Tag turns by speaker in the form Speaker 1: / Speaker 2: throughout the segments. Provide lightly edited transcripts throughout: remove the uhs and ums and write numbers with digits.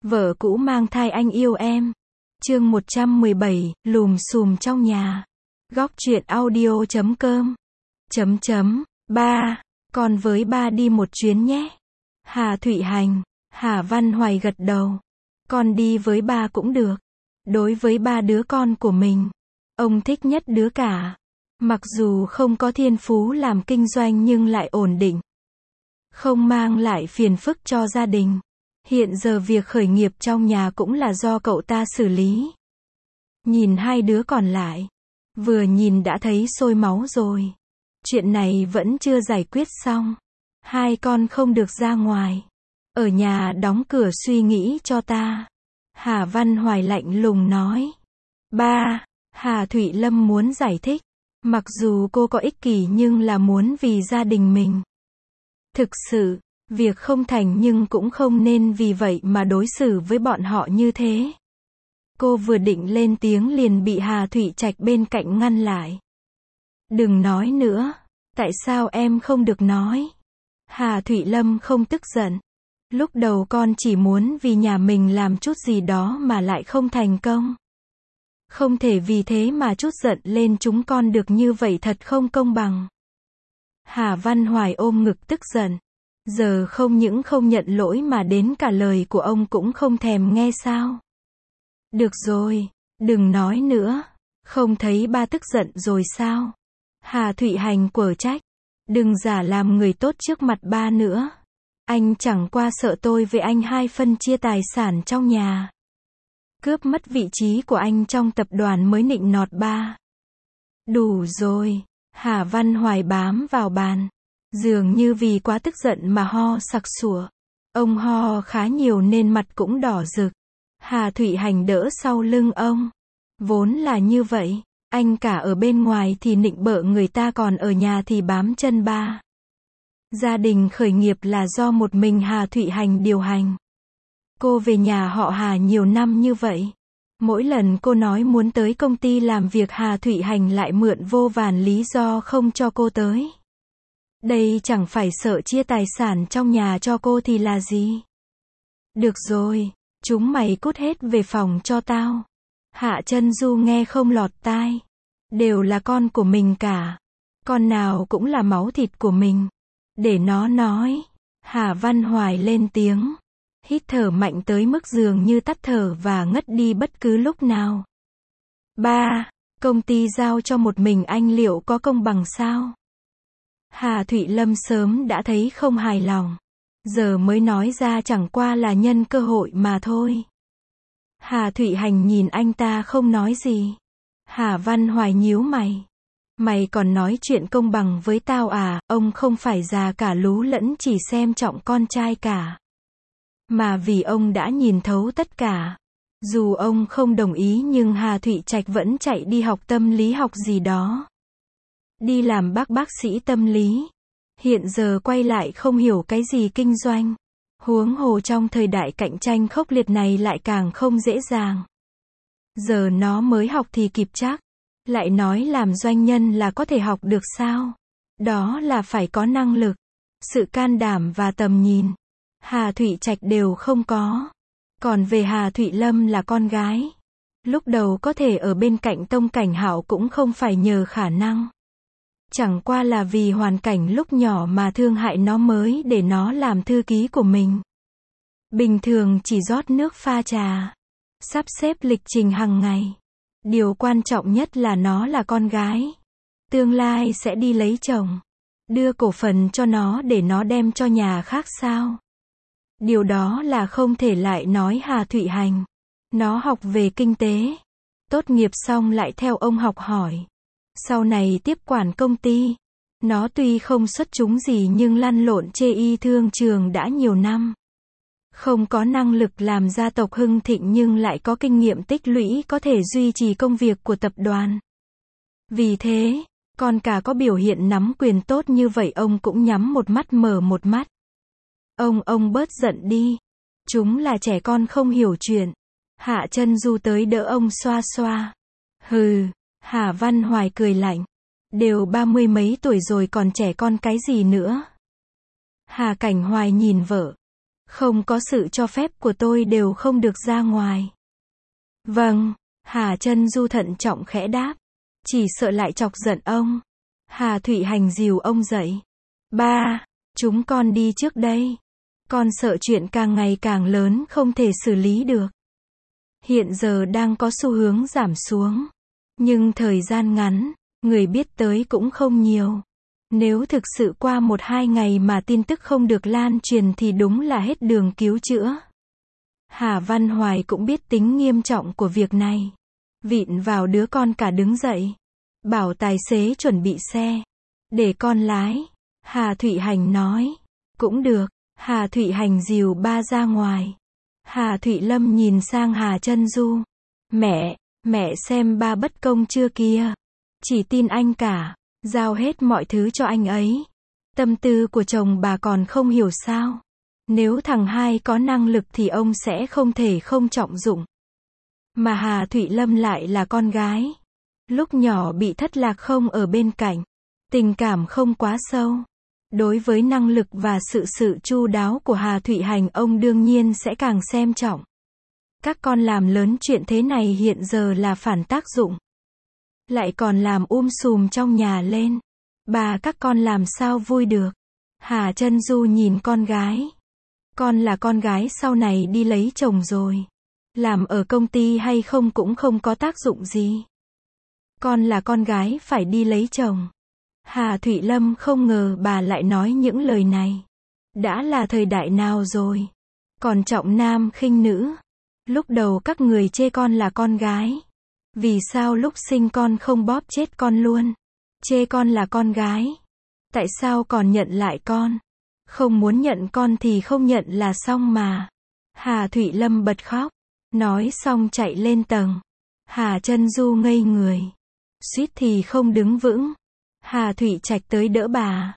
Speaker 1: Vợ cũ mang thai anh yêu em. Chương 117, lùm xùm trong nhà. Góc truyện audio.com. Ba, con với ba đi một chuyến nhé. Hà Thụy Hành. Hà Văn Hoài gật đầu. Con đi với ba cũng được. Đối với ba đứa con của mình, ông thích nhất đứa cả. Mặc dù không có thiên phú làm kinh doanh nhưng lại ổn định, không mang lại phiền phức cho gia đình. Hiện giờ việc khởi nghiệp trong nhà cũng là do cậu ta xử lý. Nhìn hai đứa còn lại, vừa nhìn đã thấy sôi máu rồi. Chuyện này vẫn chưa giải quyết xong. Hai con không được ra ngoài. Ở nhà đóng cửa suy nghĩ cho ta. Hà Văn Hoài lạnh lùng nói. Ba, Hà Thụy Lâm muốn giải thích. Mặc dù cô có ích kỷ nhưng là muốn vì gia đình mình. Thực sự, việc không thành nhưng cũng không nên vì vậy mà đối xử với bọn họ như thế. Cô vừa định lên tiếng liền bị Hà Thụy Trạch bên cạnh ngăn lại. Đừng nói nữa. Tại sao em không được nói? Hà Thụy Lâm không tức giận. Lúc đầu con chỉ muốn vì nhà mình làm chút gì đó mà lại không thành công. Không thể vì thế mà chút giận lên chúng con được như vậy, thật không công bằng. Hà Văn Hoài ôm ngực tức giận. Giờ không những không nhận lỗi mà đến cả lời của ông cũng không thèm nghe sao? Được rồi, đừng nói nữa. Không thấy ba tức giận rồi sao? Hà Thụy Hành quở trách. Đừng giả làm người tốt trước mặt ba nữa. Anh chẳng qua sợ tôi với anh hai phân chia tài sản trong nhà, cướp mất vị trí của anh trong tập đoàn mới nịnh nọt ba. Đủ rồi. Hà Văn Hoài bám vào bàn. Dường như vì quá tức giận mà ho sặc sụa. Ông ho khá nhiều nên mặt cũng đỏ rực. Hà Thụy Hành đỡ sau lưng ông. Vốn là như vậy. Anh cả ở bên ngoài thì nịnh bợ người ta, còn ở nhà thì bám chân ba. Gia đình khởi nghiệp là do một mình Hà Thụy Hành điều hành. Cô về nhà họ Hà nhiều năm như vậy. Mỗi lần cô nói muốn tới công ty làm việc, Hà Thụy Hành lại mượn vô vàn lý do không cho cô tới. Đây chẳng phải sợ chia tài sản trong nhà cho cô thì là gì? Được rồi, chúng mày cút hết về phòng cho tao. Hạ Chân Du nghe không lọt tai. Đều là con của mình cả. Con nào cũng là máu thịt của mình. Để nó nói. Hà Văn Hoài lên tiếng. Hít thở mạnh tới mức dường như tắt thở và ngất đi bất cứ lúc nào. Ba, công ty giao cho một mình anh liệu có công bằng sao? Hà Thụy Lâm sớm đã thấy không hài lòng. Giờ mới nói ra chẳng qua là nhân cơ hội mà thôi. Hà Thụy Hành nhìn anh ta không nói gì. Hà Văn Hoài nhíu mày. Mày còn nói chuyện công bằng với tao à? Ông không phải già cả lú lẫn chỉ xem trọng con trai cả, mà vì ông đã nhìn thấu tất cả. Dù ông không đồng ý nhưng Hà Thụy Trạch vẫn chạy đi học tâm lý học gì đó. Đi làm bác sĩ tâm lý. Hiện giờ quay lại không hiểu cái gì kinh doanh. Huống hồ trong thời đại cạnh tranh khốc liệt này lại càng không dễ dàng. Giờ nó mới học thì kịp chắc. Lại nói làm doanh nhân là có thể học được sao? Đó là phải có năng lực, sự can đảm và tầm nhìn. Hà Thụy Trạch đều không có. Còn về Hà Thụy Lâm là con gái. Lúc đầu có thể ở bên cạnh Tông Cảnh Hạo cũng không phải nhờ khả năng. Chẳng qua là vì hoàn cảnh lúc nhỏ mà thương hại nó mới để nó làm thư ký của mình. Bình thường chỉ rót nước pha trà, sắp xếp lịch trình hàng ngày. Điều quan trọng nhất là nó là con gái. Tương lai sẽ đi lấy chồng. Đưa cổ phần cho nó để nó đem cho nhà khác sao? Điều đó là không thể lại nói Hà Thụy Hành. Nó học về kinh tế. Tốt nghiệp xong lại theo ông học hỏi. Sau này tiếp quản công ty. Nó tuy không xuất chúng gì nhưng lăn lộn chê y thương trường đã nhiều năm. Không có năng lực làm gia tộc hưng thịnh nhưng lại có kinh nghiệm tích lũy có thể duy trì công việc của tập đoàn. Vì thế, con cả có biểu hiện nắm quyền tốt như vậy ông cũng nhắm một mắt mở một mắt. Ông bớt giận đi. Chúng là trẻ con không hiểu chuyện. Hạ Chân Du tới đỡ ông xoa xoa. Hừ, Hà Văn Hoài cười lạnh. Đều 30 mấy tuổi rồi còn trẻ con cái gì nữa. Hà Cảnh Hoài nhìn vợ. Không có sự cho phép của tôi đều không được ra ngoài. Vâng, Hà Chân Du thận trọng khẽ đáp. Chỉ sợ lại chọc giận ông. Hà Thụy Hành dìu ông dậy. Ba, chúng con đi trước đây. Con sợ chuyện càng ngày càng lớn không thể xử lý được. Hiện giờ đang có xu hướng giảm xuống. Nhưng thời gian ngắn, người biết tới cũng không nhiều. Nếu thực sự qua 1-2 ngày mà tin tức không được lan truyền thì đúng là hết đường cứu chữa. Hà Văn Hoài cũng biết tính nghiêm trọng của việc này. Vịn vào đứa con cả đứng dậy. Bảo tài xế chuẩn bị xe. Để con lái. Hà Thụy Hành nói. Cũng được. Hà Thụy Hành dìu ba ra ngoài. Hà Thụy Lâm nhìn sang Hà Chân Du. Mẹ xem ba bất công chưa kìa. Chỉ tin anh cả. Giao hết mọi thứ cho anh ấy. Tâm tư của chồng bà còn không hiểu sao. Nếu thằng hai có năng lực thì ông sẽ không thể không trọng dụng. Mà Hà Thụy Lâm lại là con gái. Lúc nhỏ bị thất lạc không ở bên cạnh. Tình cảm không quá sâu. Đối với năng lực và sự chu đáo của Hà Thụy Hành ông đương nhiên sẽ càng xem trọng. Các con làm lớn chuyện thế này hiện giờ là phản tác dụng. Lại còn làm sùm trong nhà lên. Bà các con làm sao vui được. Hà Chân Du nhìn con gái. Con là con gái sau này đi lấy chồng rồi. Làm ở công ty hay không cũng không có tác dụng gì. Con là con gái phải đi lấy chồng. Hà Thụy Lâm không ngờ bà lại nói những lời này. Đã là thời đại nào rồi. Còn trọng nam khinh nữ. Lúc đầu các người chê con là con gái. Vì sao lúc sinh con không bóp chết con luôn? Chê con là con gái. Tại sao còn nhận lại con? Không muốn nhận con thì không nhận là xong mà. Hà Thụy Lâm bật khóc. Nói xong chạy lên tầng. Hà Chân Du ngây người. Suýt thì không đứng vững. Hà Thụy Trạch tới đỡ bà.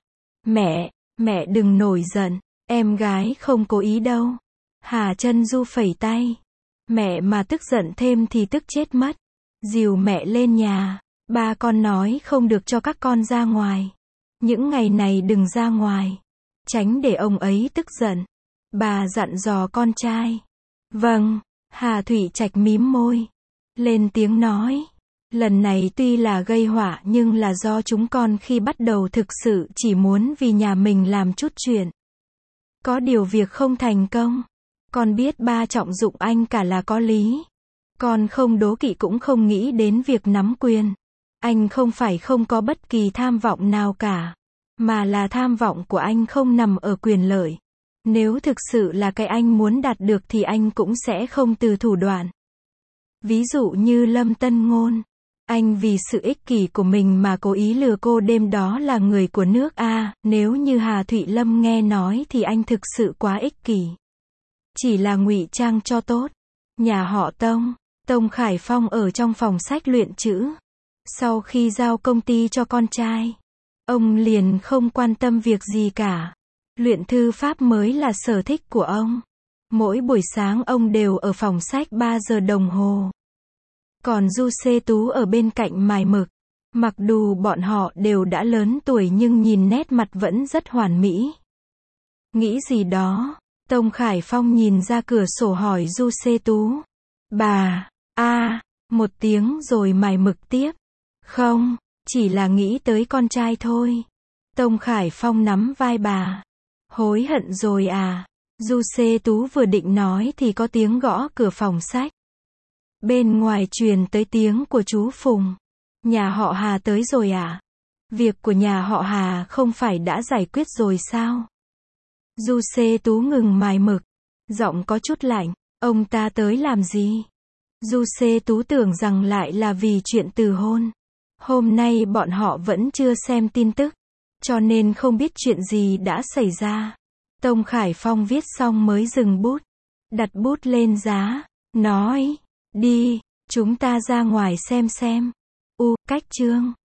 Speaker 1: Mẹ đừng nổi giận. Em gái không cố ý đâu. Hà Chân Du phẩy tay. Mẹ mà tức giận thêm thì tức chết mất. Dìu mẹ lên nhà. Ba con nói không được cho các con ra ngoài. Những ngày này đừng ra ngoài. Tránh để ông ấy tức giận. Bà dặn dò con trai. Vâng. Hà Thụy Trạch mím môi. Lên tiếng nói. Lần này tuy là gây họa nhưng là do chúng con khi bắt đầu thực sự chỉ muốn vì nhà mình làm chút chuyện. Có điều việc không thành công. Con biết ba trọng dụng anh cả là có lý. Con không đố kỵ cũng không nghĩ đến việc nắm quyền. Anh không phải không có bất kỳ tham vọng nào cả. Mà là tham vọng của anh không nằm ở quyền lợi. Nếu thực sự là cái anh muốn đạt được thì anh cũng sẽ không từ thủ đoạn. Ví dụ như Lâm Tân Ngôn. Anh vì sự ích kỷ của mình mà cố ý lừa cô đêm đó là người của nước A. Nếu như Hà Thụy Lâm nghe nói thì anh thực sự quá ích kỷ. Chỉ là ngụy trang cho tốt. Nhà họ Tông Khải Phong ở trong phòng sách luyện chữ. Sau khi giao công ty cho con trai, ông liền không quan tâm việc gì cả. Luyện thư pháp mới là sở thích của ông. Mỗi buổi sáng ông đều ở phòng sách 3 giờ đồng hồ. Còn Du Xê Tú ở bên cạnh mài mực. Mặc dù bọn họ đều đã lớn tuổi nhưng nhìn nét mặt vẫn rất hoàn mỹ. Nghĩ gì đó, Tông Khải Phong nhìn ra cửa sổ hỏi Du Xê Tú. Bà, một tiếng rồi mài mực tiếp. Không, chỉ là nghĩ tới con trai thôi. Tông Khải Phong nắm vai bà. Hối hận rồi à? Du Xê Tú vừa định nói thì có tiếng gõ cửa phòng sách. Bên ngoài truyền tới tiếng của chú Phùng. Nhà họ Hà tới rồi à? Việc của nhà họ Hà không phải đã giải quyết rồi sao? Du Xê Tú ngừng mài mực. Giọng có chút lạnh. Ông ta tới làm gì? Du Xê Tú tưởng rằng lại là vì chuyện từ hôn. Hôm nay bọn họ vẫn chưa xem tin tức. Cho nên không biết chuyện gì đã xảy ra. Tông Khải Phong viết xong mới dừng bút. Đặt bút lên giá. Nói. Đi. Chúng ta ra ngoài xem. Cách chương.